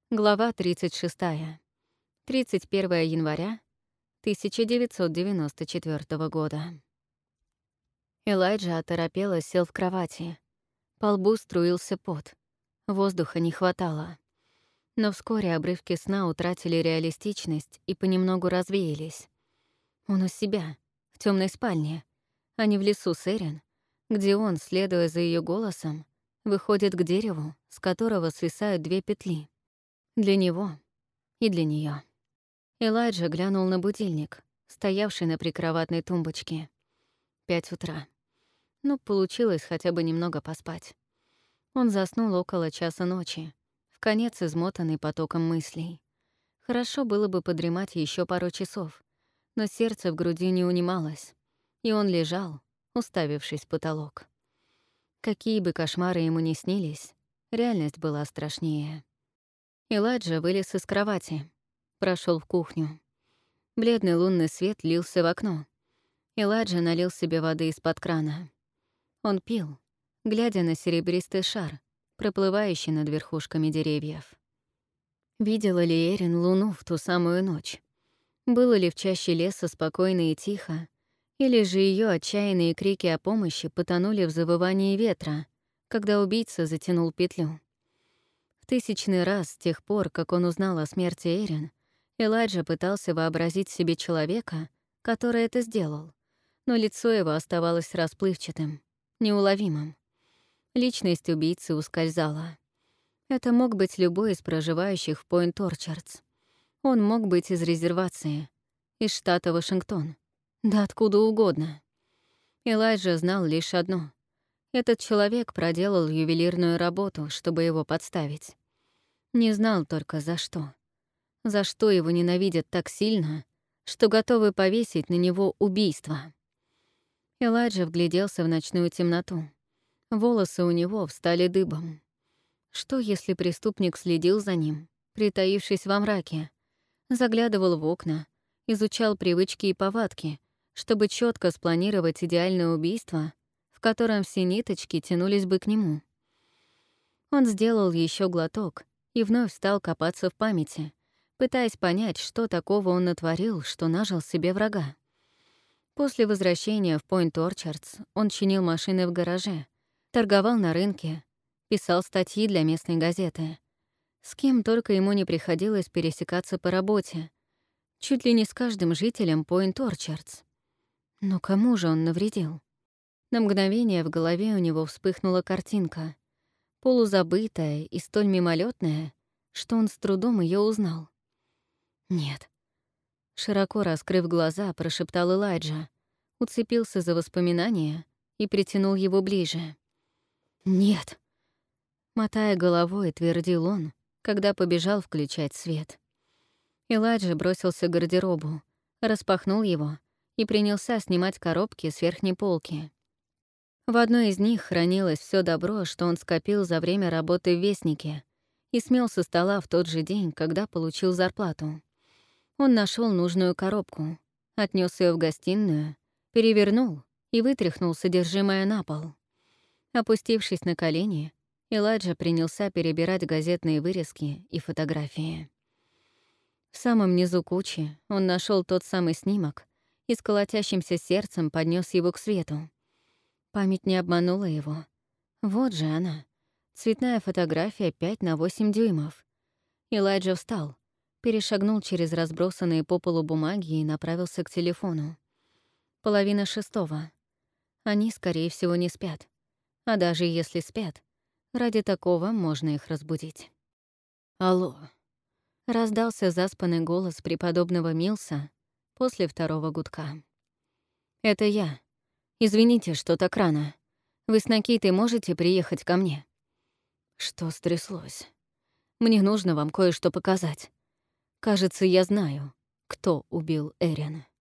Глава 36. 31 января 1994 года. Элайджа оторопело сел в кровати. По лбу струился пот. Воздуха не хватало. Но вскоре обрывки сна утратили реалистичность и понемногу развеялись. Он у себя, в темной спальне, а не в лесу с Эрин, где он, следуя за ее голосом, выходит к дереву, с которого свисают 2 петли. Для него и для нее. Элайджа глянул на будильник, стоявший на прикроватной тумбочке. 5 утра. Ну, получилось хотя бы немного поспать. Он заснул около часа ночи, вконец измотанный потоком мыслей. Хорошо было бы подремать еще пару часов, но сердце в груди не унималось, и он лежал, уставившись в потолок. Какие бы кошмары ему ни снились, реальность была страшнее. Элайджа вылез из кровати, прошел в кухню. Бледный лунный свет лился в окно. Элайджа налил себе воды из-под крана. Он пил, глядя на серебристый шар, проплывающий над верхушками деревьев. Видела ли Эрин луну в ту самую ночь? Было ли в чаще леса спокойно и тихо, или же ее отчаянные крики о помощи потонули в завывании ветра, когда убийца затянул петлю? В 1000-й раз с тех пор, как он узнал о смерти Эрин, Элайджа пытался вообразить себе человека, который это сделал, но лицо его оставалось расплывчатым, неуловимым. Личность убийцы ускользала. Это мог быть любой из проживающих в Пойнт-Орчардс. Он мог быть из резервации, из штата Вашингтон, да откуда угодно. Элайджа знал лишь одно. Этот человек проделал ювелирную работу, чтобы его подставить. Не знал только за что. За что его ненавидят так сильно, что готовы повесить на него убийство. Элайджа вгляделся в ночную темноту. Волосы у него встали дыбом. Что, если преступник следил за ним, притаившись во мраке, заглядывал в окна, изучал привычки и повадки, чтобы четко спланировать идеальное убийство, в котором все ниточки тянулись бы к нему? Он сделал еще глоток и вновь стал копаться в памяти, пытаясь понять, что такого он натворил, что нажил себе врага. После возвращения в Пойнт-Орчардс он чинил машины в гараже, торговал на рынке, писал статьи для местной газеты. С кем только ему не приходилось пересекаться по работе, чуть ли не с каждым жителем Пойнт-Орчардс. Но кому же он навредил? На мгновение в голове у него вспыхнула картинка, полузабытая и столь мимолетная, что он с трудом ее узнал. «Нет». Широко раскрыв глаза, прошептал Элайджа, уцепился за воспоминания и притянул его ближе. «Нет». Мотая головой, твердил он, когда побежал включать свет. Элайджа бросился к гардеробу, распахнул его и принялся снимать коробки с верхней полки. В одной из них хранилось все добро, что он скопил за время работы в Вестнике, и смел со стола в тот же день, когда получил зарплату. Он нашел нужную коробку, отнес ее в гостиную, перевернул и вытряхнул содержимое на пол. Опустившись на колени, Элайджа принялся перебирать газетные вырезки и фотографии. В самом низу кучи он нашел тот самый снимок и с колотящимся сердцем поднес его к свету. Память не обманула его. Вот же она, цветная фотография 5 на 8 дюймов. Элайджа встал, перешагнул через разбросанные по полу бумаги и направился к телефону. 5:30. Они, скорее всего, не спят. А даже если спят, ради такого можно их разбудить. «Алло», — раздался заспанный голос преподобного Милса после второго гудка. «Это я. Извините, что так рано. Вы с Накитой можете приехать ко мне?» «Что стряслось? Мне нужно вам кое-что показать. Кажется, я знаю, кто убил Эрин».